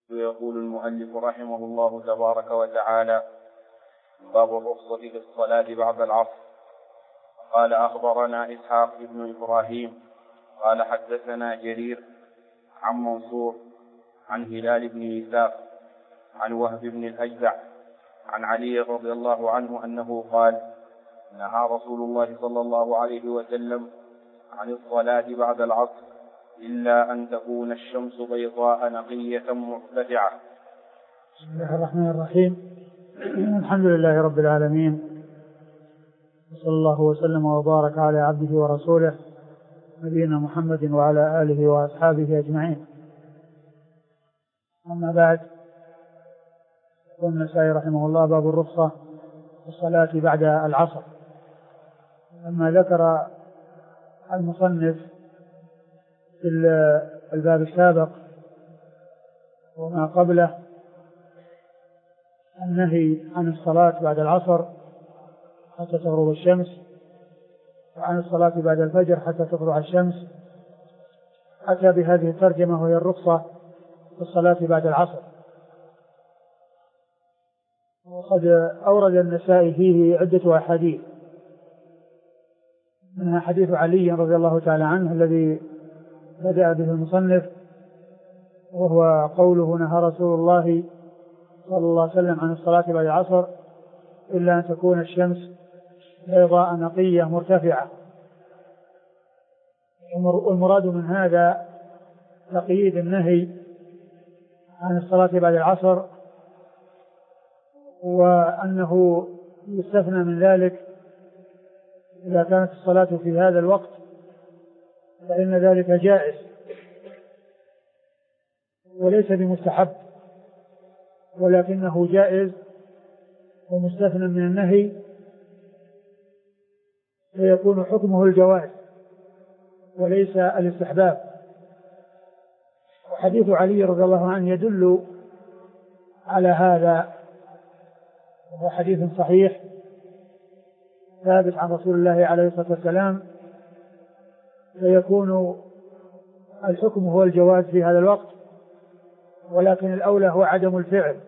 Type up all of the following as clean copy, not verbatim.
يقول المؤلف رحمه الله تبارك وتعالى: باب الرخصة في الصلاة بعد العصر. قال: أخبرنا إسحاق بن إبراهيم قال: حدثنا جرير عن منصور عن هلال بن يساف عن وهب بن الأجدع عن علي رضي الله عنه أنه قال: نهى رسول الله صلى الله عليه وسلم عن الصلاة بعد العصر إلا أن تكون الشمس بيضاء نقية مرتفعة. بسم الله الرحمن الرحيم. الحمد لله رب العالمين، وصلى الله وسلم وبارك على عبده ورسوله نبينا محمد وعلى آله وأصحابه أجمعين. أما بعد، يقول النسائي رحمه الله: باب الرخصة في الصلاة بعد العصر. لما ذكر المصنف في الباب السابق وما قبله النهي عن الصلاة بعد العصر حتى تغرب الشمس، وعن الصلاة بعد الفجر حتى تطلع الشمس، أتى بهذه الترجمة وهي الرخصة في الصلاة بعد العصر. وقد أورد النسائي فيه عدة أحاديث، منها حديث علي رضي الله تعالى عنه الذي بدأ به المصنف، وهو قوله: نهى رسول الله صلى الله عليه وسلم عن الصلاة بعد العصر إلا أن تكون الشمس بيضاء نقية مرتفعة. والمراد من هذا تقييد النهي عن الصلاة بعد العصر، وأنه يستثنى من ذلك إذا كانت الصلاة في هذا الوقت فإن ذلك جائز وليس بمستحب، ولكنه جائز ومستثنى من النهي، فيكون حكمه الجواز وليس الاستحباب. وحديث علي رضي الله عنه يدل على هذا، وهو حديث صحيح ثابت عن رسول الله عليه الصلاة والسلام، فيكون الحكم هو الجواز في هذا الوقت، ولكن الأولى هو عدم الفعل،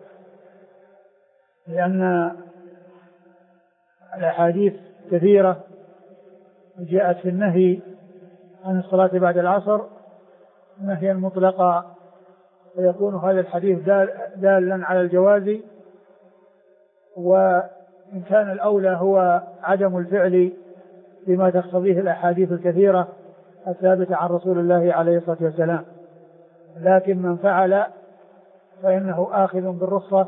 لأن الأحاديث كثيرة جاءت في النهي عن الصلاة بعد العصر نهيا مطلقا، فيكون هذا الحديث دالا على الجواز، وإن كان الأولى هو عدم الفعل بما تقتضيه الأحاديث الكثيرة الثابتة عن رسول الله عليه الصلاة والسلام، لكن من فعل فإنه آخذ بالرخصة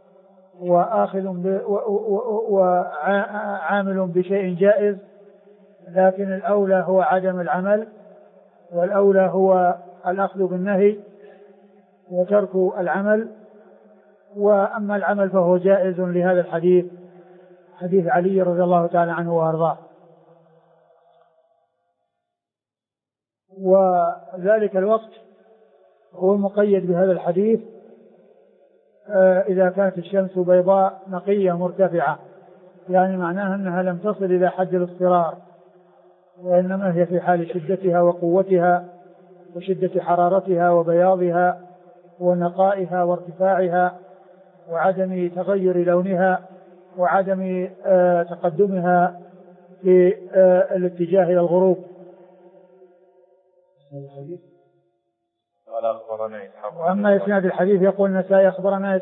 وعامل بشيء جائز، لكن الأولى هو عدم العمل، والأولى هو الأخذ بالنهي وترك العمل. وأما العمل فهو جائز لهذا الحديث، حديث علي رضي الله تعالى عنه وأرضاه. وذلك الوقت هو مقيد بهذا الحديث إذا كانت الشمس بيضاء نقية مرتفعة، يعني معناها أنها لم تصل إلى حد الاصفرار، وإنما هي في حال شدتها وقوتها وشدة حرارتها وبياضها ونقائها وارتفاعها وعدم تغير لونها وعدم تقدمها في الاتجاه إلى الغروب. وأما إسناد الحديث يقول النسائي: أخبرنا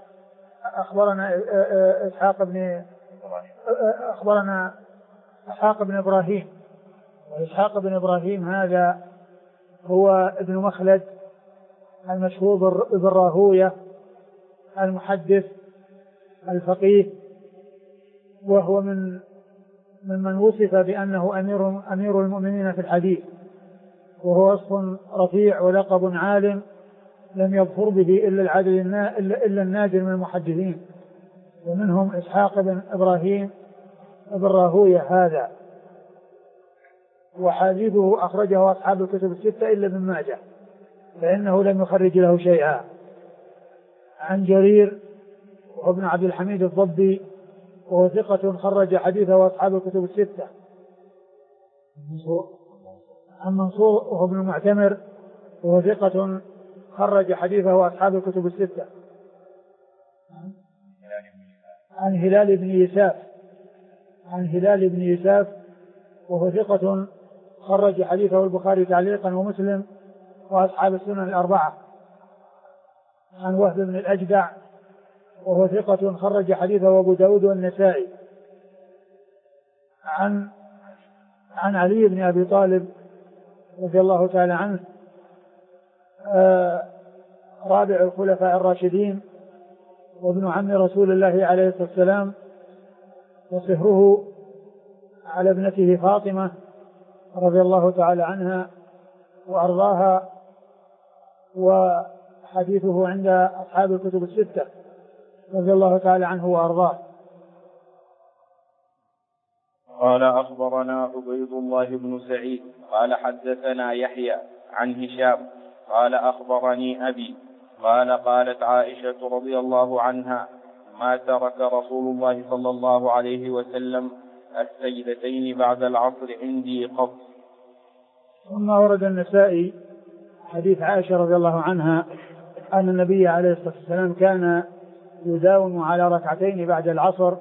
إسحاق بن إبراهيم. وإسحاق بن إبراهيم هذا هو ابن مخلد المشهور بالراهوية المحدث الفقيه، وهو من وصف بأنه أمير المؤمنين في الحديث، وهو وصف رفيع ولقب عالم لم يظفر به إلا النادر من المحدثين، ومنهم إسحاق بن إبراهيم بن راهوية هذا. وحديثه أخرجه أصحاب الكتب الستة إلا ابن ماجه، فإنه لم يخرج له شيئا. عن جرير وابن عبد الحميد الضبي، وهو ثقة خرج حديثه أصحاب الكتب الستة. عن منصور وهو ابن معتمر، وهو ثقة خرج حديثه أصحاب الكتب الستة. عن هلال بن يساف وهو ثقة خرج حديثه البخاري تعليقا ومسلم وأصحاب السنن الأربعة. عن وهب بن الأجدع وهو ثقة خرج حديثه أبو داود والنسائي. عن علي بن أبي طالب رضي الله تعالى عنه رابع الخلفاء الراشدين وابن عم رسول الله عليه الصلاة والسلام وصهره على ابنته فاطمة رضي الله تعالى عنها وأرضاها، وحديثه عند أصحاب الكتب الستة رضي الله تعالى عنه وأرضاه. قال أخبرنا عبيد الله بن سعيد قال حدثنا يحيى عن هشام قال أخبرني أبي قال قالت عائشة رضي الله عنها ما ترك رسول الله صلى الله عليه وسلم السجدتين بعد العصر عندي قط. ثم ورد النسائي حديث عائشة رضي الله عنها أن النبي عليه الصلاة والسلام كان يداوم على ركعتين بعد العصر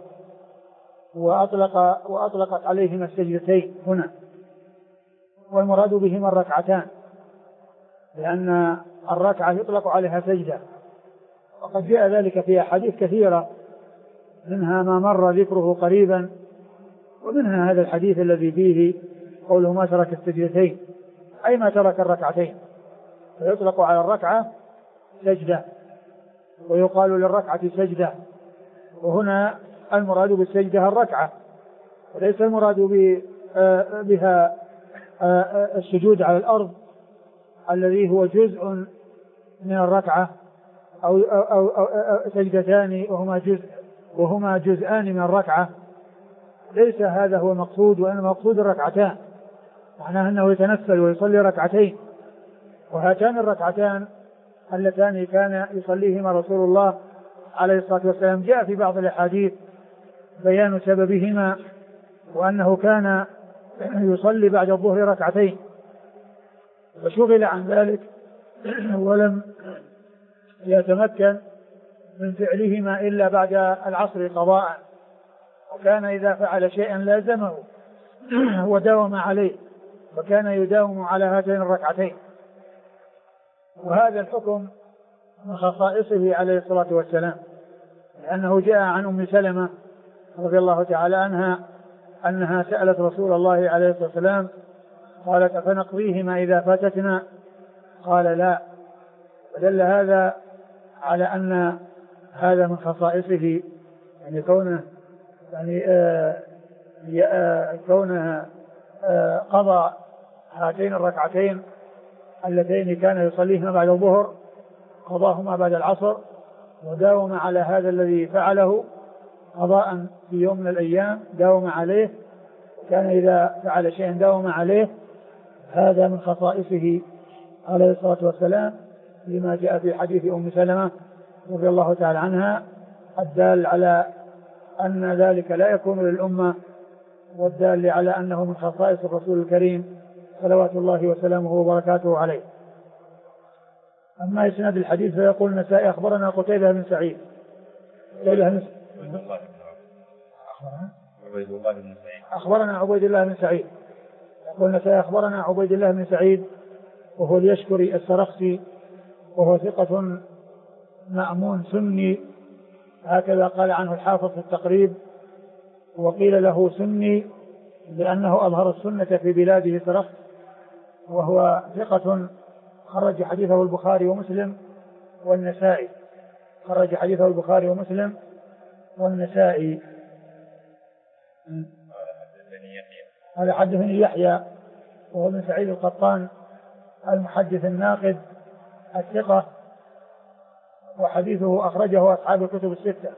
وأطلقت عليهما السجدتين هنا، والمراد بهما الركعتان لأن الركعة يطلق عليها سجدة، وقد جاء ذلك في أحاديث كثيرة منها ما مر ذكره قريبا، ومنها هذا الحديث الذي فيه قوله ما ترك السجدتين أي ما ترك الركعتين، فيطلق على الركعة سجدة ويقال للركعة سجدة، وهنا المراد بالسجدة الركعة وليس المراد بها السجود على الأرض الذي هو جزء من الركعة أو سجدتان وهما جزءان من الركعة، ليس هذا هو المقصود، وإنما المقصود الركعتان، معناه أنه يتنفل ويصلي ركعتين، وهاتان الركعتان اللتان كان يصليهما رسول الله عليه الصلاة والسلام جاء في بعض الأحاديث بيان سببهما، وأنه كان يصلي بعد الظهر ركعتين وشغل عن ذلك ولم يتمكن من فعلهما إلا بعد العصر قضاء، وكان إذا فعل شيئا لازمه وداوم عليه، وكان يداوم على هاتين الركعتين. وهذا الحكم من خصائصه عليه الصلاة والسلام، لأنه جاء عن أم سلمة رضي الله تعالى عنها أنها سألت رسول الله عليه الصلاة والسلام قالت أفنقضيهما إذا فاتتنا؟ قال لا، ودل هذا على أن هذا من خصائصه، يعني كونه قضى هاتين الركعتين اللتين كان يصليهما بعد الظهر قضاهما بعد العصر، وداوم على هذا الذي فعله قضاء في يوم من الأيام داوم عليه، كان إذا فعل شيئا داوم عليه. هذا من خصائصه عليه الصلاة والسلام لما جاء في حديث أم سلمة رضي الله تعالى عنها الدال على أن ذلك لا يكون للأمة، والدال على أنه من خصائص الرسول الكريم صلوات الله وسلامه وبركاته عليه. أما إسناد الحديث فيقول النسائي أخبرنا قتيبة بن سعيد أخبرنا عبيد الله بن سعيد يقول النسائي أخبرنا عبيد الله بن سعيد وهو اليشكري السرخسي وهو ثقة مأمون سني، هكذا قال عنه الحافظ في التقريب، وقيل له سني لأنه أظهر السنة في بلاده سرخس، وهو ثقة خرج حديثه البخاري ومسلم والنسائي، خرج حديثه البخاري ومسلم والنسائي. قال حدثني يحيى وهو بن سعيد القطان المحدث الناقد الثقة، وحديثه أخرجه أصحاب الكتب الستة.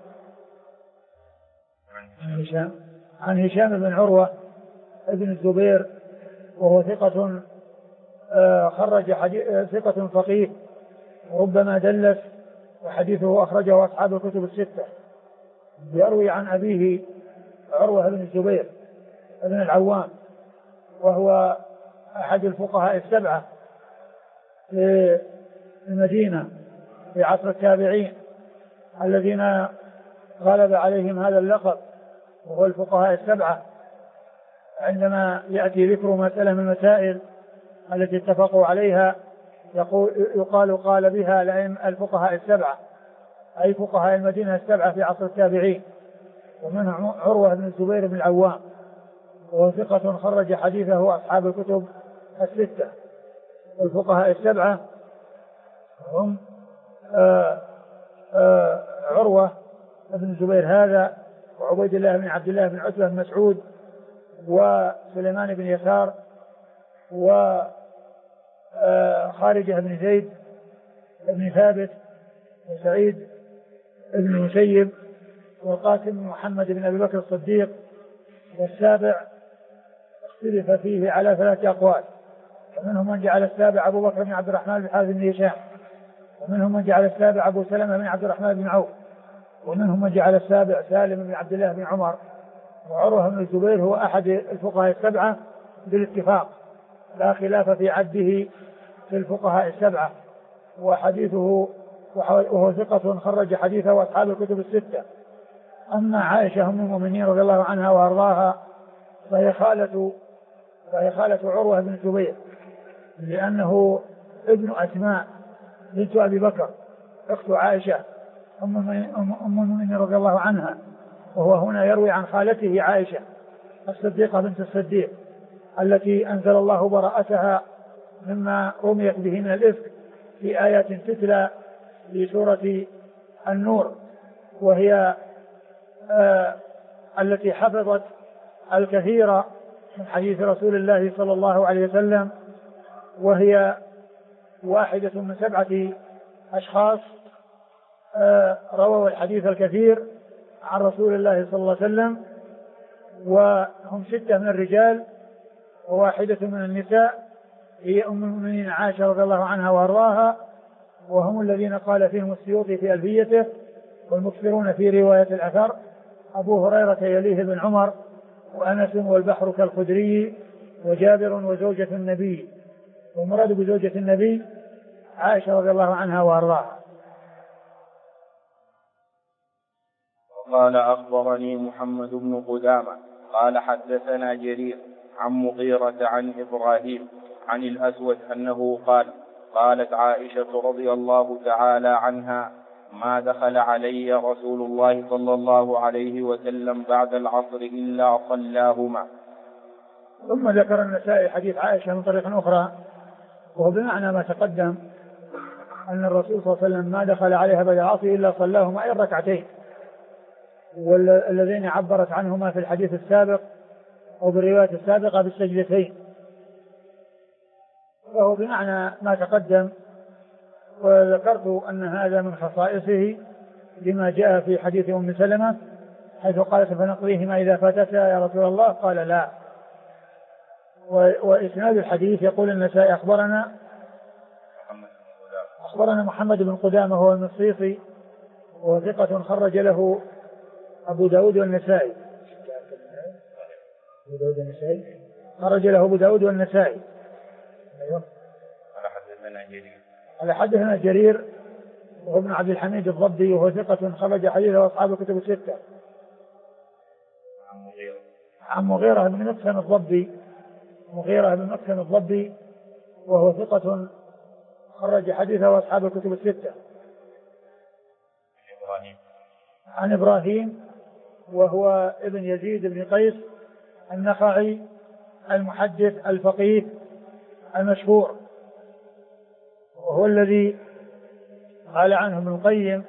عن هشام بن عروة ابن الزبير وهو ثقة خرج ثقة فقيه وربما دلس، وحديثه أخرجه أصحاب الكتب الستة. يروي عن أبيه عروة بن الزبير ابن العوام، وهو أحد الفقهاء السبعة في المدينة في عصر التابعين الذين غلب عليهم هذا اللقب وهو الفقهاء السبعة، عندما يأتي ذكر مسألة من المسائل التي اتفقوا عليها يقال قال بها الفقهاء السبعة، أي فقهاء المدينة السبعة في عصر التابعين. ومنهم عروة بن الزبير بن العوام وهو ثقة خرج حديثه أصحاب الكتب الستة. والفقهاء السبعة هم عروة بن الزبير هذا، وعبيد الله بن عبد الله بن عتبة بن مسعود، وسليمان بن يسار، وخارجة بن زيد بن ثابت، وسعيد بن المسيب، والقاسم بن محمد بن أبي بكر الصديق. والسابع اختلف فيه على 3 أقوال، ومنهم من جعل السابع أبو بكر بن عبد الرحمن بن حازم بن هشام، ومنهم من جعل السابع أبو سلمة بن عبد الرحمن بن عوف، ومنهم من جعل السابع سالم بن عبد الله بن عمر. وعروة بن الزبير هو أحد الفقهاء السبعة بالاتفاق، لا خلاف في عده في الفقهاء السبعة، وحديثه وهو ثقة خرج حديثه وأصحاب الكتب الستة. أما عائشة أم المؤمنين رضي الله عنها وأرضاها فهي خالة عروة بن الزبير، لأنه ابن أسماء بنت أبي بكر أخت عائشة أم المؤمنين رضي الله عنها، وهو هنا يروي عن خالته عائشة الصديقة بنت الصديق التي أنزل الله براءتها مما رميت به من الإفك في آيات تتلى لسورة النور، وهي التي حفظت الكثير من حديث رسول الله صلى الله عليه وسلم، وهي واحدة من 7 أشخاص رووا الحديث الكثير عن رسول الله صلى الله عليه وسلم، وهم 6 من الرجال وواحدة من النساء، هي أم المؤمنين عائشة رضي الله عنها وأرضاها، وهم الذين قال فيهم السيوطي في ألفيته والمكثرون في رواية الأثر أبو هريرة يليه بن عمر، وأنس والبحر كالخدري، وجابر وزوجة النبي. والمراد بزوجة النبي عائشة رضي الله عنها وأرضاها. قال أخبرني محمد بن قدامة قال حدثنا جرير عن مغيرة عن إبراهيم عن الأسود أنه قال قالت عائشة رضي الله تعالى عنها ما دخل علي رسول الله صلى الله عليه وسلم بعد العصر إلا صلاهما. ثم ذكر النسائي حديث عائشة من طريق أخرى وهو بمعنى ما تقدم، أن الرسول صلى الله عليه وسلم ما دخل عليها بعد العصر إلا صلاهما أي ركعتين، والذين عبرت عنهما في الحديث السابق أو بالرواية السابقة بالسجدتين، وهو بمعنى ما تقدم. وذكرت أن هذا من خصائصه لما جاء في حديث أم سلمة حيث قالت فنقضيهما إذا فاتتا يا رسول الله، قال لا. وإسناد الحديث يقول النسائي أخبرنا محمد بن قدامة هو المصيصي وهو ثقة خرج له أبو داود والنسائي، خرج له أبو داود والنسائي. على حدثنا جرير وهو ابن عبد الحميد الضبي وهو ثقة خرج حديثه وأصحاب الكتب الستة. عن مغيرة بن مكسن الضبي، مغيرة بن مكسن الضبي وهو ثقة خرج حديثه وأصحاب الكتب الستة. عن إبراهيم وهو ابن يزيد بن قيس النخعي المحدث الفقيه المشهور، وهو الذي قال عنه ابن القيم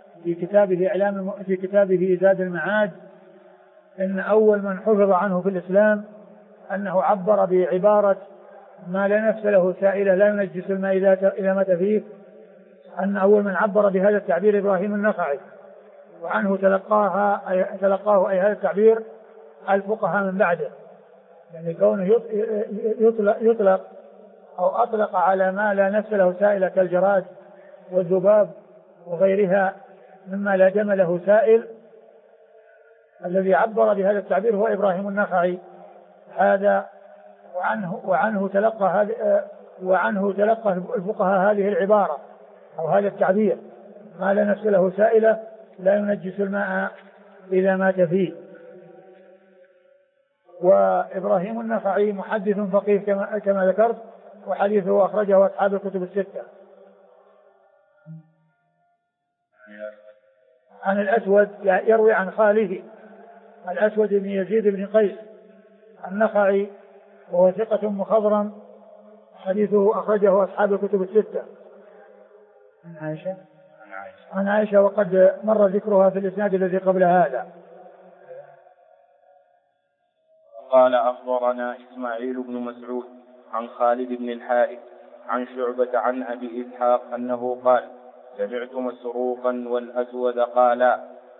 في كتابه زاد المعاد إن أول من حفظ عنه في الإسلام أنه عبر بعبارة ما لا نفس له سائلة لا ينجس الماء إذا مات فيه، أن أول من عبر بهذا التعبير إبراهيم النخعي، وعنه تلقاه أي هذا التعبير الفقهاء من بعده، يعني كونه يطلق أو أطلق على ما لا نفس له سائل كالجراد والذباب وغيرها مما لا دم له سائل. الذي عبر بهذا التعبير هو إبراهيم النخعي هذا، وعنه تلقى الفقهاء هذه العبارة أو هذا التعبير: ما لا نفس له سائلة لا ينجس الماء إذا مات فيه. وإبراهيم النخعي محدث فقيه كما ذكرت، وحديثه أخرجه أصحاب الكتب الستة. عن الأسود يروي عن خاله الأسود بن يزيد بن قيس النخعي، وهو ثقة مخضرم، حديثه أخرجه أصحاب الكتب الستة. عن عائشة وقد مر ذكرها في الإسناد الذي قبل هذا. قال: أخبرنا إسماعيل بن مسعود عن خالد بن الحارث عن شعبة عن أبي إسحاق أنه قال: سمعت مسروقا والأسود قالا: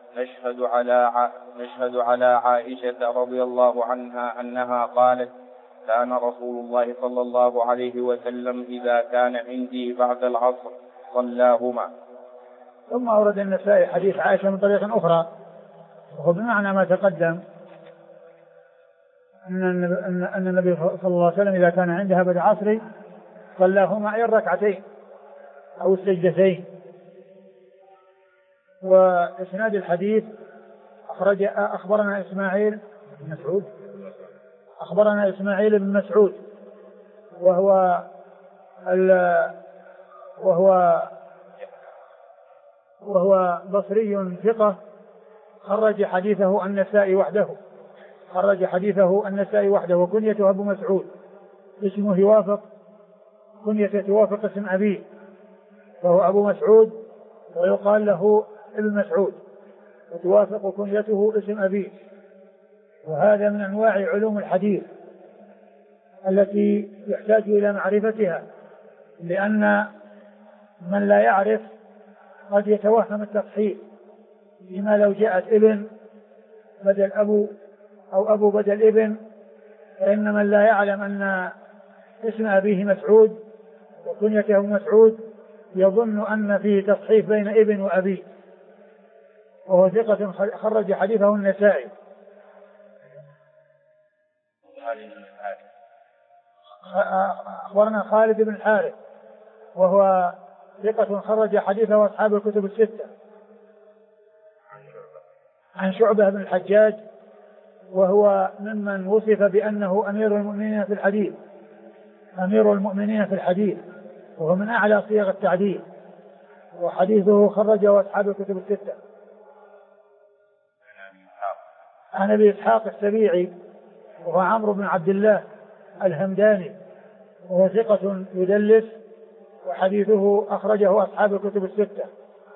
نشهد على عائشة رضي الله عنها أنها قالت: كان رسول الله صلى الله عليه وسلم إذا كان عندي بعد العصر صلاهما. ثم أورد النسائي حديث عائشة من طريق أخرى، وهو بمعنى ما تقدم، أن النبي صلى الله عليه وسلم إذا كان عندها بعد العصر صلاهما أي الركعتين أو السجدتين. وإسناد الحديث أخبرنا إسماعيل بن مسعود وهو بصري ثقة، خرج حديثه النسائي وحده، وكنيته أبو مسعود، اسمه يوافق كنيته توافق اسم أبيه، فهو أبو مسعود ويقال له ابن مسعود، وتوافق كنيته اسم أبيه. وهذا من أنواع علوم الحديث التي يحتاج إلى معرفتها، لأن من لا يعرف قد يتوهم التصحيح، لما لو جاءت ابن بدل أبو أو أبو بدل ابن، فإن من لا يعلم أن اسم أبيه مسعود وكنيته مسعود يظن أن فيه تصحيح بين ابن وأبيه. وهو ثقة خرج حديثه النسائي. أخبرنا خالد بن الحارث وهو ثقة خرج حديثه أصحاب الكتب الستة. عن شعبة بن الحجاج وهو ممن وصف بأنه أمير المؤمنين في الحديث، وهو من أعلى صيغ التعديل، وحديثه خرجه أصحاب الكتب الستة. عن أبي إسحاق السبيعي وهو عمرو بن عبد الله الهمداني، وهو ثقة يدلس، وحديثه أخرجه أصحاب الكتب الستة.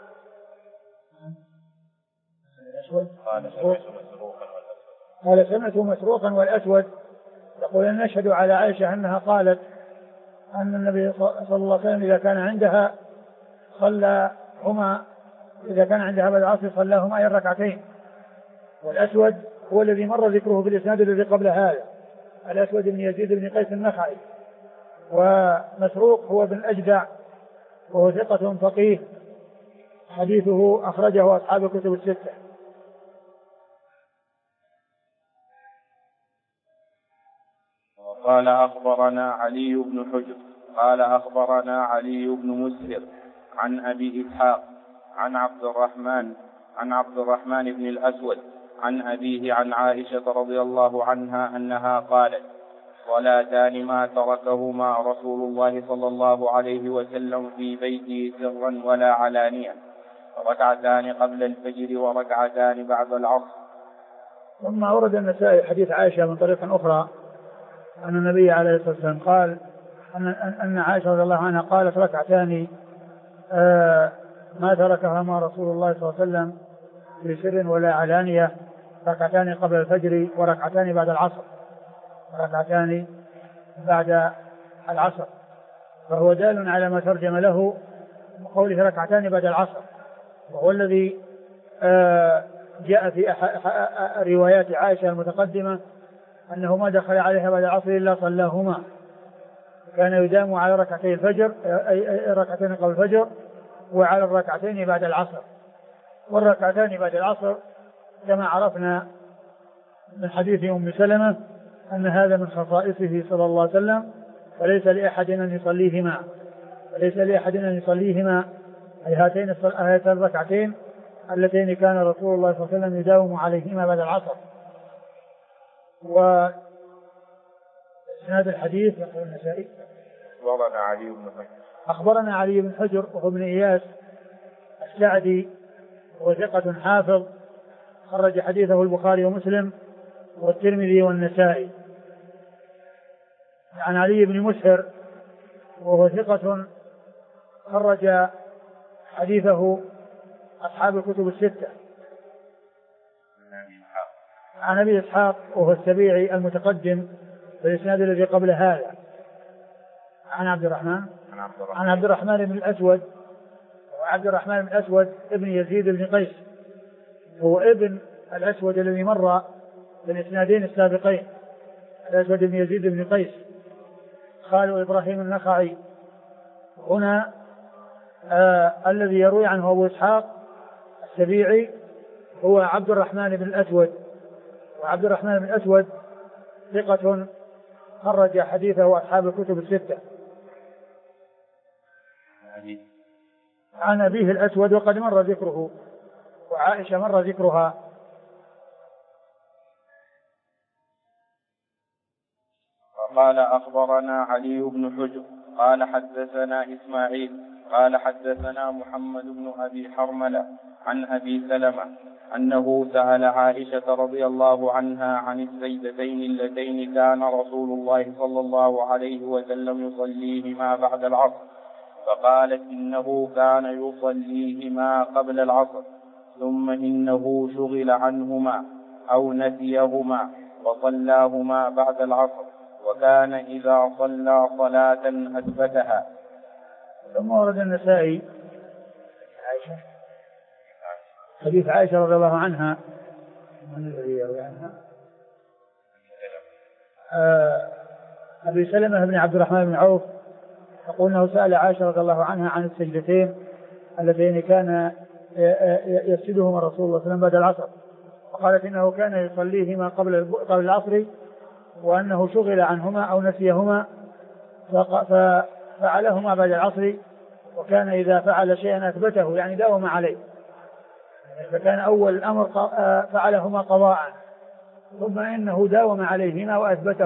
قال: سمعت مسروقا والأسود يقول: نشهد على عائشة أنها قالت أن النبي صلى الله عليه وسلم إذا كان عندها بعد العصر صلاهما أي الركعتين. والأسود هو الذي مر ذكره في الإسناد الذي قبل هذا، الأسود بن يزيد بن قيس النخعي. ومسروق هو بن أجدع وهو ثقة فقيه، حديثه أخرجه أصحاب الكتب الستة. قال: أخبرنا علي بن حجر قال: أخبرنا علي بن مسهر عن أبي إسحاق عن عبد الرحمن بن الأسود عن أبيه عن عائشة رضي الله عنها أنها قالت: صلاتان ما تركهما رسول الله صلى الله عليه وسلم في بيته سرا ولا علانية، ركعتان قبل الفجر وركعتان بعد العصر. ثم أورد النسائي حديث عائشة من طريق أخرى أن النبي عليه الصلاة والسلام قال أن عائشة رضي الله عنها قالت: ركعتان ما تركهما رسول الله صلى الله عليه وسلم في سر ولا علانية، ركعتان قبل الفجر وركعتان بعد العصر. فهو دال على ما ترجم له قوله ركعتان بعد العصر، وهو الذي جاء في روايات عائشة المتقدمة أنه ما دخل عليها بعد العصر إلا صلاهما، كان يدام على ركعتي الفجر، أي ركعتين قبل الفجر، وعلى الركعتين بعد العصر. والركعتان بعد العصر كما عرفنا من حديث أم سلمة أن هذا من خصائصه صلى الله عليه وسلم، فليس لأحد أن يصليهما أي هاتين الركعتين اللتين كان رسول الله صلى الله عليه وسلم يداوم عليهما بعد العصر. وإسناد الحديث يقول النسائي أخبرنا علي بن حجر وهو ابن إياس السعدي وثقة حافظ خرج حديثه البخاري ومسلم والترمذي والنسائي. عن علي بن مسهر وهو ثقة خرج حديثه أصحاب الكتب الستة. عن أبي إسحاق وهو السبيعي المتقدم في الإسناد الذي قبل هذا. عن عبد الرحمن بن الأسود، وعبد الرحمن بن الأسود ابن يزيد بن قيس، هو ابن الأسود الذي مر في الإسنادين السابقين، الأسود بن يزيد بن قيس خال إبراهيم النخعي. هنا الذي يروي عنه أبو إسحاق السبيعي هو عبد الرحمن بن الأسود، وعبد الرحمن بن الأسود ثقة خرج حديثه أصحاب الكتب الستة. عن أبيه الأسود وقد مر ذكره، وعائشة مر ذكرها. قال أخبرنا علي بن حجر قال حدثنا إسماعيل قال حدثنا محمد بن أبي حرملة عن أبي سلمة أنه سأل عائشة رضي الله عنها عن السجدتين اللتين كان رسول الله صلى الله عليه وسلم يصليهما بعد العصر، فقالت إنه كان يصليهما قبل العصر ثم إنه شغل عنهما أو نسيهما وصلاهما بعد العصر، وكان إذا صلى صلاة أثبتها. ثم ورد النسائي حديث عائشة رضي الله عنها. من الذي يروي عنها؟ أبي سلمة بن عبد الرحمن بن عوف يقول أنه سأل عائشة رضي الله عنها عن السجدتين اللتين كان يسجدهما رسول الله صلى الله عليه وسلم بعد العصر، وقالت إنه كان يصليهما قبل العصر وأنه شغل عنهما أو نسيهما ففعلهما بعد العصر، وكان إذا فعل شيئا أثبته يعني داوم عليه، فكان أول الأمر فعلهما قضاء ثم إنه داوم عليهما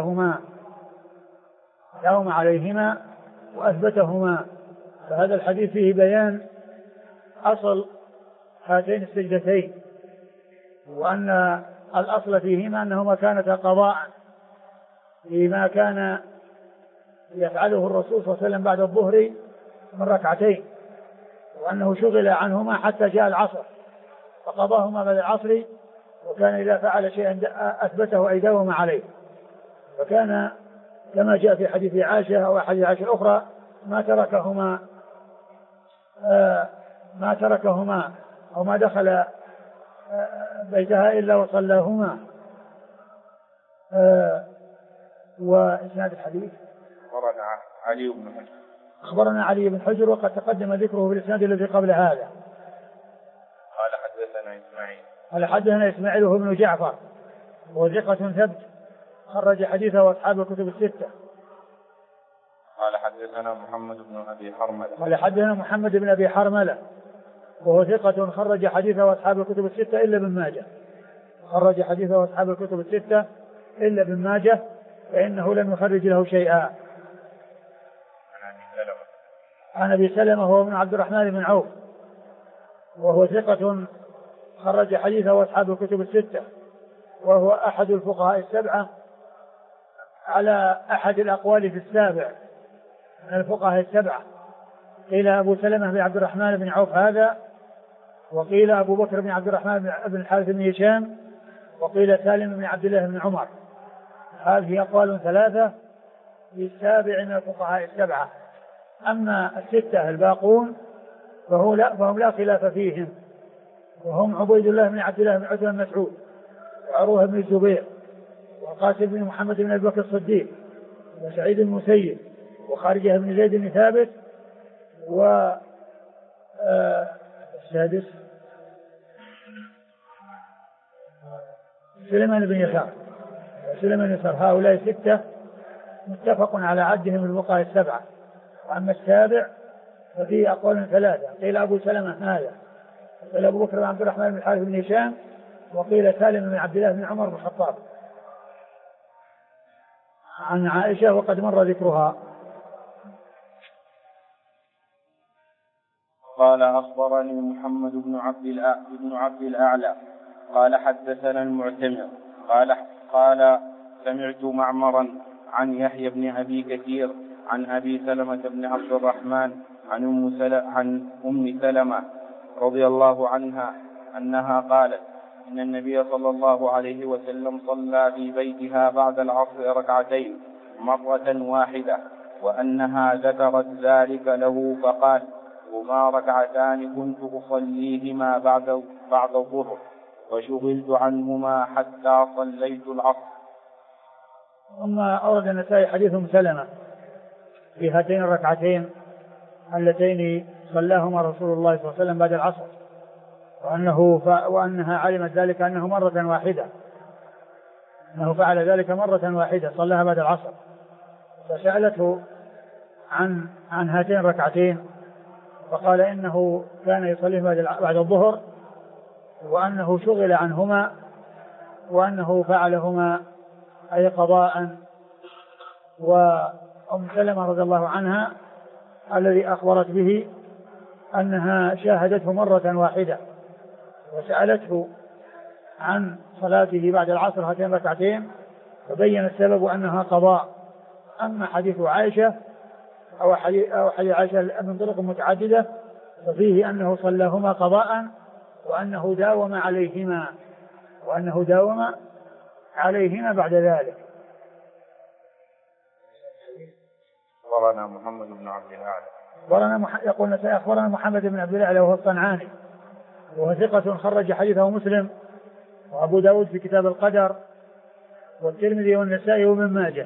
وأثبتهما. فهذا الحديث فيه بيان أصل هاتين السجدتين، وأن الأصل فيهما أنهما كانتا قضاء فيما كان يفعله الرسول صلى الله عليه وسلم بعد الظهر من ركعتين، وأنه شغل عنهما حتى جاء العصر فقضاهما بعد العصر، وكان إذا فعل شيئا أثبته أي داوم عليه، فكان كما جاء في حديث عائشة أو حديث عائشة الأخرى ما تركهما أو ما دخل بيتها إلا وصلاهما. وإسناد الحديث أخبرنا علي بن حجر وقد تقدم ذكره بالإسناد الذي قبل هذا. قال حدثنا إسماعيل هو ابن جعفر وثقة ثبت خرج حديثه أصحاب الكتب الستة. قال حدثنا محمد بن أبي حرملة وهو ثقة خرج حديثه أصحاب الكتب الستة إلا ابن ماجه، فإنه لم يخرج له شيئا. عن أبي سلمة هو ابن عبد الرحمن بن عوف وهو ثقة خرج حديثه أصحاب الكتب الستة، وهو أحد الفقهاء السبعة على أحد الأقوال في السابع من الفقهاء السبعة. قيل أبو سلمة بن عبد الرحمن بن عوف هذا، وقيل أبو بكر بن عبد الرحمن بن الحارث بن هشام، وقيل سالم بن عبد الله بن عمر. هذه أقوال ثلاثة في السابع من الفقهاء السبعة. أما الستة الباقون فهم لا خلاف فيهم، وهم عبيد الله بن عبد الله بن عتبة بن مسعود، وعروة بن الزبير، وقاسم بن محمد بن أبي بكر الصديق، وسعيد بن المسيب، وخارجة بن زيد بن ثابت، السادس سليمان بن يسار. هؤلاء ستة متفق على عدهم الفقهاء السبعة. وأما السابع ففيه أقوال ثلاثة، قيل أبو سلمة هذا، قيل أبو بكر بن عبد الرحمن بن الحارث بن هشام، وقيل سالم بن عبد الله بن عمر بن الخطاب عن عائشة وقد مر ذكرها. قال أخبرني محمد بن عبد الأعلى قال حدثنا المعتمر قال سمعت معمرا عن يحيى بن أبي كثير عن أبي سلمة بن عبد الرحمن عن أم سلمة رضي الله عنها أنها قالت إن النبي صلى الله عليه وسلم صلى في بيتها بعد العصر ركعتين مرة واحدة، وأنها ذكرت ذلك له فقال: هما ركعتان كنت أصليهما بعد الظهر وشغلت عنهما حتى صليت العصر. ثم أورد النسائي حديث أم سلمة في هاتين الركعتين اللتين صلاهما رسول الله صلى الله عليه وسلم بعد العصر، وأنها علمت ذلك أنه مرة واحدة، أنه فعل ذلك مرة واحدة صلاها بعد العصر، فسألته عن هاتين الركعتين فقال إنه كان يصليهما بعد الظهر، وأنه شغل عنهما، وأنه فعلهما أي قضاء. وأم سلمة رضي الله عنها الذي أخبرت به أنها شاهدته مرة واحدة، وسألته عن صلاته بعد العصر هاتين ركعتين فبين السبب أنها قضاء. أما حديث عائشة أو حديث عائشة من طرق متعددة ففيه أنه صلاهما قضاء، وأنه داوم عليهما بعد ذلك. أخبرنا محمد بن عبد الأعلى يقول أخبرنا محمد بن عبد الأعلى وهو الصنعاني، وهو ثقة خرج حديثه مسلم وأبو داود في كتاب القدر والترمذي والنسائي وابن ماجه.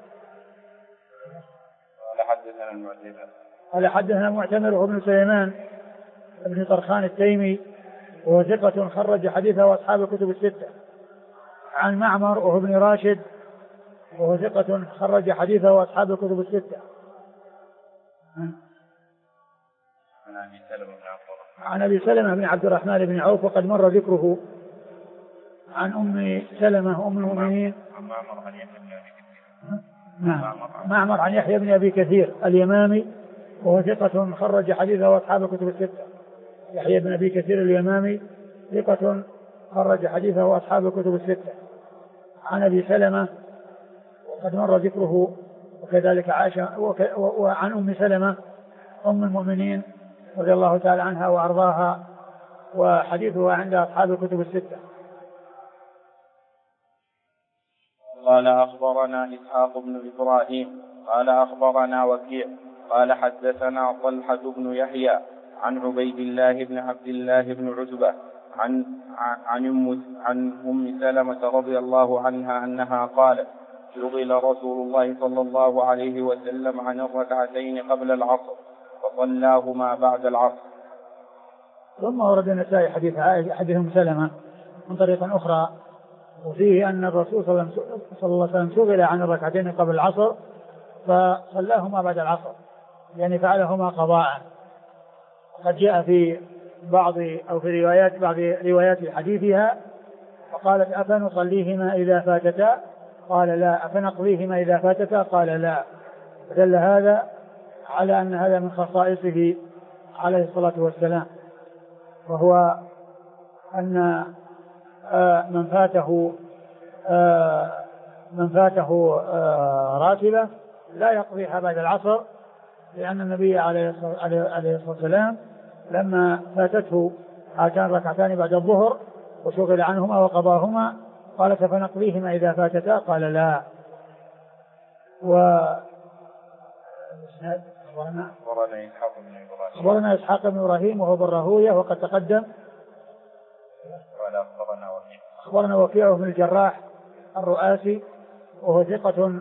قال حدثنا معتمر وابن سليمان ابن طرخان التيمي، وهو ثقة خرج حديثه وأصحاب الكتب الستة. عن معمر وهو ابن راشد، وهو ثقة خرج حديثه وأصحاب الكتب الستة. عن أبي سلمة بن عبد الرحمن بن عوف وقد مر ذكره. عن أم سلمة أم المؤمنين معمر عن يحيى بن أبي كثير اليمامي، وهو ثقة خرج حديثه وأصحاب الكتب الستة. يحيى بن أبي كثير اليمامي ثقة خرج حديثه وأصحاب الكتب الستة. عن أبي سلمة وقد مر ذكره، وكذلك عائشة. وعن أم سلمة أم المؤمنين رضي الله تعالى عنها وأرضاها، وحديثها عند أصحاب الكتب الستة. قال أخبرنا إسحاق بن إبراهيم قال أخبرنا وكيع قال حدثنا طلحة بن يحيى عن عبيد الله بن عبد الله بن عتبة عن أم سلمة رضي الله عنها أنها قالت: شغل رسول الله صلى الله عليه وسلم عن الركعتين قبل العصر وصلاهما بعد العصر. ثم ورد النسائي حديث أم سلمة من طريق أخرى، وفيه أن الرسول صلى الله عليه وسلم شغل عن الركعتين قبل العصر فصلاهما بعد العصر، يعني فعلهما قضاء. قد جاء في بعض روايات حديثها فقالت: أفنصليهما إذا فاتتا؟ قال لا. أفنقضيهما إذا فاتتا؟ قال لا. فدل هذا على أن هذا من خصائصه عليه الصلاة والسلام، وهو أن من فاته راتبة لا يقضيها بعد العصر، لأن النبي عليه الصلاة والسلام لما فاتته هاتان ركعتان بعد الظهر وشغل عنهما وقضاهما قالت: فنقضيهما إذا فاتتا؟ قال لا. أخبرنا إسحاق بن إبراهيم وهو بالراهوية وقد تقدم. أخبرنا وكيع بن الجراح الرؤاسي وهو ثقة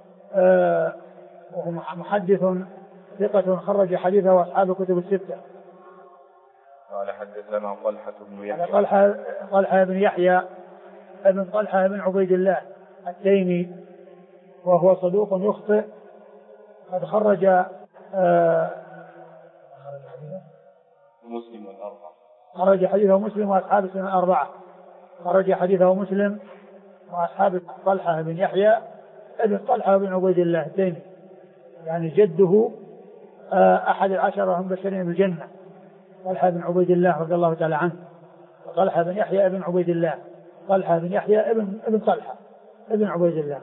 وهو محدث ثقة خرج حديثه وأصحاب الكتب الستة. قال حدثنا طلحة بن يحيى طلحة بن يحيى ابن طلحة بن عبيد الله التيمي، وهو صدوق يخطئ، قد ومسلم والأربعة. خرج حديثه مسلم وأصحاب السنن الأربعة. خرج حديثه مسلم وأصحاب طلحة بن يحيى ابن طلحة بن عبيد الله التيمي، يعني جده أحد العشرة هم بشرين بالجنة، طلحة بن عبيد الله رضي الله تعالى عنه، طلحة بن يحيى ابن عبيد الله، طلحة بن يحيى ابن طلحة ابن عبيد الله.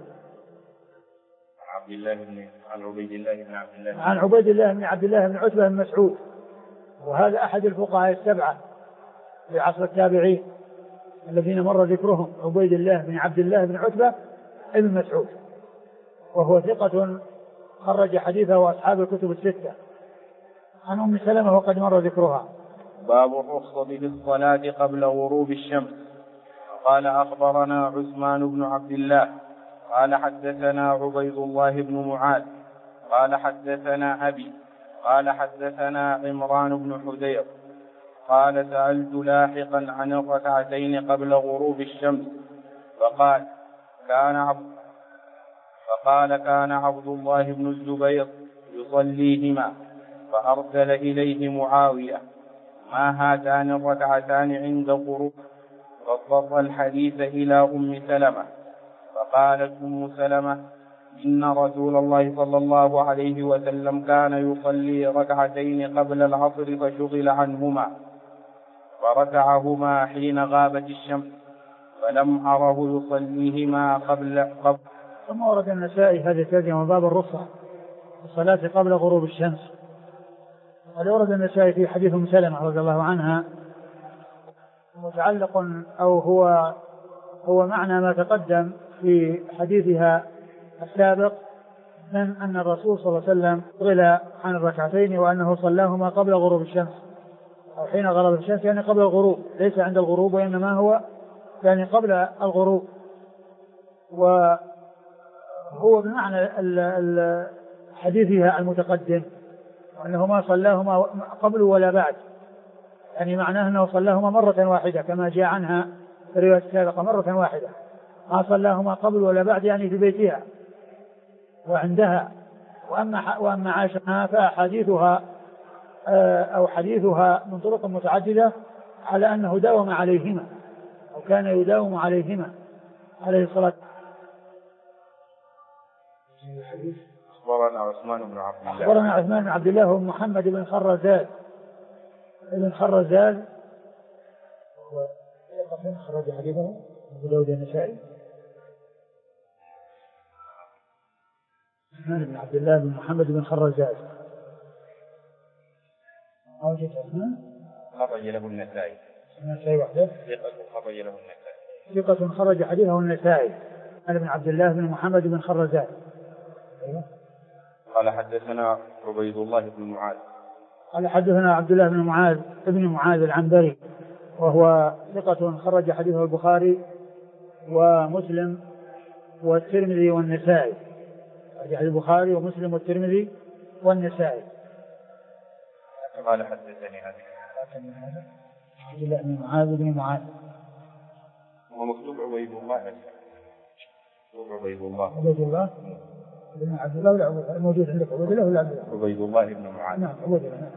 عن عبيد الله بن عبد الله عن عبيد الله بن عبد الله بن عتبة بن مسعود، وهذا أحد الفقهاء السبعة في عصر التابعين الذين مر ذكرهم، عبيد الله بن عبد الله بن عتبة ابن مسعود، وهو ثقة خرج حديثه وأصحاب الكتب الستة. عن أم سلمة وقد مر ذكرها. باب الرخصة في الصلاة قبل غروب الشمس. قال أخبرنا عثمان بن عبد الله قال حدثنا عبيد الله بن معاذ قال حدثنا أبي قال حدثنا عمران بن حدير قال سألت لاحقا عن الركعتين قبل غروب الشمس فقال كان عبد الله بن الزبير يصليهما، فأرسل إليه معاوية ما هاتان الركعتان عند غروب، فاضطر الحديث إلى أم سلمة، فقالت أم سلمة إن رسول الله صلى الله عليه وسلم كان يصلي ركعتين قبل العصر فشغل عنهما، فركعهما حين غابت الشمس، فلم أره يصليهما قبل. ثم ورد النسائي هذه الترجمة باب الرخصة الصلاة قبل غروب الشمس. وقد ورد النسائي في حديث أم سلمة رضي الله عنها متعلق أو هو معنى ما تقدم في حديثها السابق من أن الرسول صلى الله عليه وسلم شغل عن الركعتين وأنه صلاهما قبل غروب الشمس، أو حين غربت الشمس يعني قبل الغروب، ليس عند الغروب وإنما هو يعني قبل الغروب. وهو بمعنى حديثها المتقدم أنه ما صلاهما قبل ولا بعد، يعني معناه أنه صلاهما مرة واحدة كما جاء عنها في الرواية السابقة مرة واحدة، ما صلاهما قبل ولا بعد يعني في بيتها وعندها. وأما عائشة فحديثها أو حديثها من طرق متعددة على أنه داوم عليهما أو كان يداوم عليهما عليه الصلاة. أخبرنا عثمان بن عبد الله أخبرنا عثمان بن عبد الله ومحمد بن خرزاد ابن خرزاد خرج حديثه أبو داود النسائي. عثمان بن عبد الله بن محمد بن خرزاد موجود عثمان خرج له النسائي. النسائي وحده ثقة خرج له النسائي. ثقة خرج حديثه النسائي. عثمان بن عبد الله بن محمد بن خرزاد. قال حدثنا عبيد الله بن معاذ قال حدثنا عبد الله بن معاذ ابن معاذ العنبري وهو ثقة خرج حديثه البخاري ومسلم والترمذي والنسائي. حديث البخاري ومسلم والترمذي والنسائي. قال حدثني هذا عبد الله بن معاذ بن معاذ ومكتوب عبيد الله عبيد الله بن عبد الله ولا موجود عندك عبيد الله ولا عبد الله؟ عبيد الله بن معاذ. نعم عبيد الله.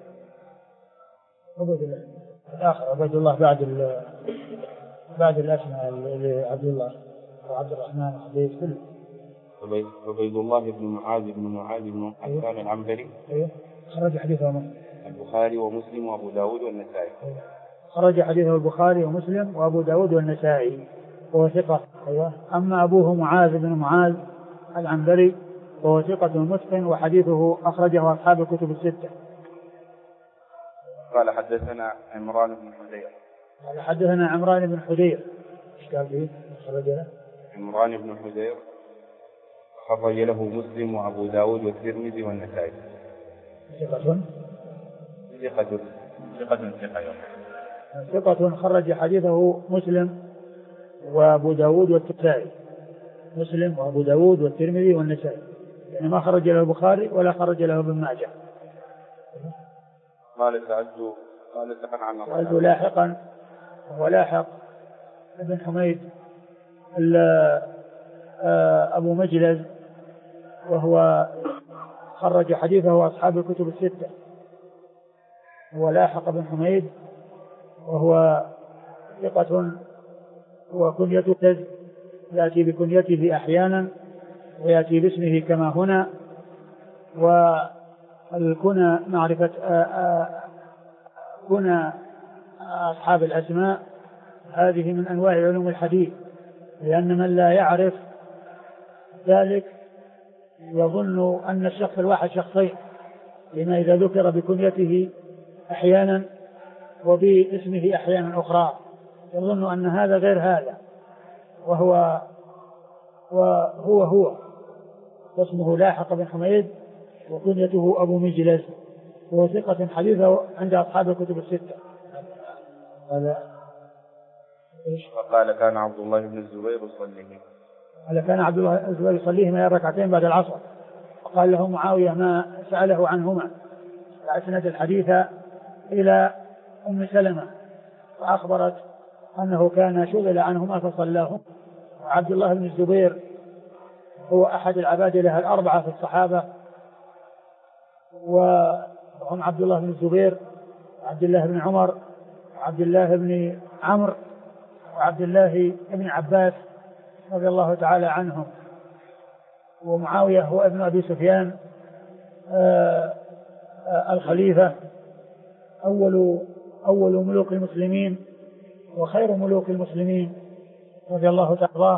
عبيد الله الآخر عبيد الله بعد الأسماء لعبد الله وعبد الرحمن وحبيب كله. عبيد الله بن معاذ بن حسان العنبري. أيوه خرج حديثه البخاري ومسلم وأبو داود والنسائي. أيوه. خرج حديثه البخاري ومسلم وأبو داود والنسائي وهو ثقة. أيوه. أما أبوه معاذ بن معاذ العنبري وهو ثقة متقن وحديثه أخرجه أصحاب الكتب الستة. قال حدثنا عمران بن حدير. قال حدثنا عمران بن حدير. ايش قال فيه؟ خرج له عمران بن حدير خرج له مسلم وأبو داود والترمذي والنسائي. ثقة خرج حديثه مسلم وأبو داود والنسائي. مسلم وأبو داود والترمذي والنسائي، يعني ما خرج له البخاري ولا خرج له ابن ماجه. قال سألت لاحقا وهو لاحق ابن حميد أبو مجلز وهو خرج حديثه أصحاب الكتب الستة. هو لاحق بن حميد، وهو ثقة، وكنيته يأتي بكنيته أحيانا ويأتي باسمه كما هنا. والكنى معرفة كنى أصحاب الأسماء هذه من أنواع علوم الحديث، لأن من لا يعرف ذلك يظن أن الشخص الواحد شخصين، لما إذا ذكر بكنيته أحيانا وباسمه أحيانا أخرى يظن أن هذا غير هذا، وهو اسمه لاحق بن حميد وكنيته أبو مجلس، وهو ثقة حديثه عند أصحاب الكتب الستة. وقال كان عبد الله بن الزبير يصليهم. قال كان عبد الله بن الزبير يصليهم ركعتين بعد العصر. وقال له معاوية ما سأله عنهما، فأسند الحديث إلى أم سلمة فأخبرت أنه كان شغل عنهما فصلاهم. وعبد الله بن الزبير هو أحد العبادلة الأربعة في الصحابة، وهم عبد الله بن الزبير وعبد الله بن عمر وعبد الله بن عمرو وعبد الله بن عباس رضي الله تعالى عنهم. ومعاوية هو ابن أبي سفيان الخليفة، أول ملوك المسلمين وخير ملوك المسلمين رضي الله تعالى،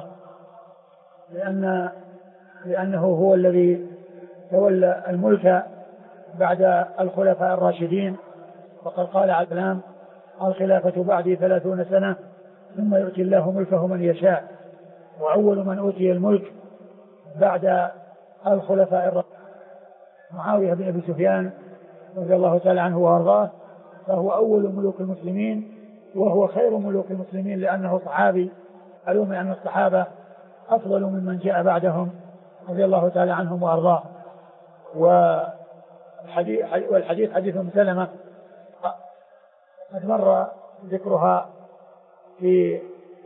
لأنه هو الذي تولى الملك بعد الخلفاء الراشدين، وقد قال على الكلام الخلافة بعدي 30 سنة ثم يؤتي الله ملكه من يشاء. وأول من أوتي الملك بعد الخلفاء الراشدين معاوية بن أبي سفيان رضي الله تعالى عنه وأرضاه، فهو أول ملوك المسلمين وهو خير ملوك المسلمين لأنه صحابي. علوم أن الصحابة أفضل ممن جاء بعدهم رضي الله تعالى عنهم وأرضاه. والحديث حديث أم سلمة قد مر ذكرها في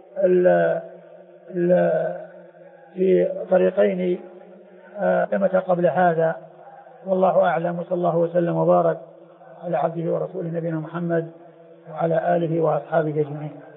طريقين كما قبل هذا، والله أعلم. وصلى الله وسلم وبارك على عبده ورسوله نبينا محمد وعلى آله وأصحابه أجمعين.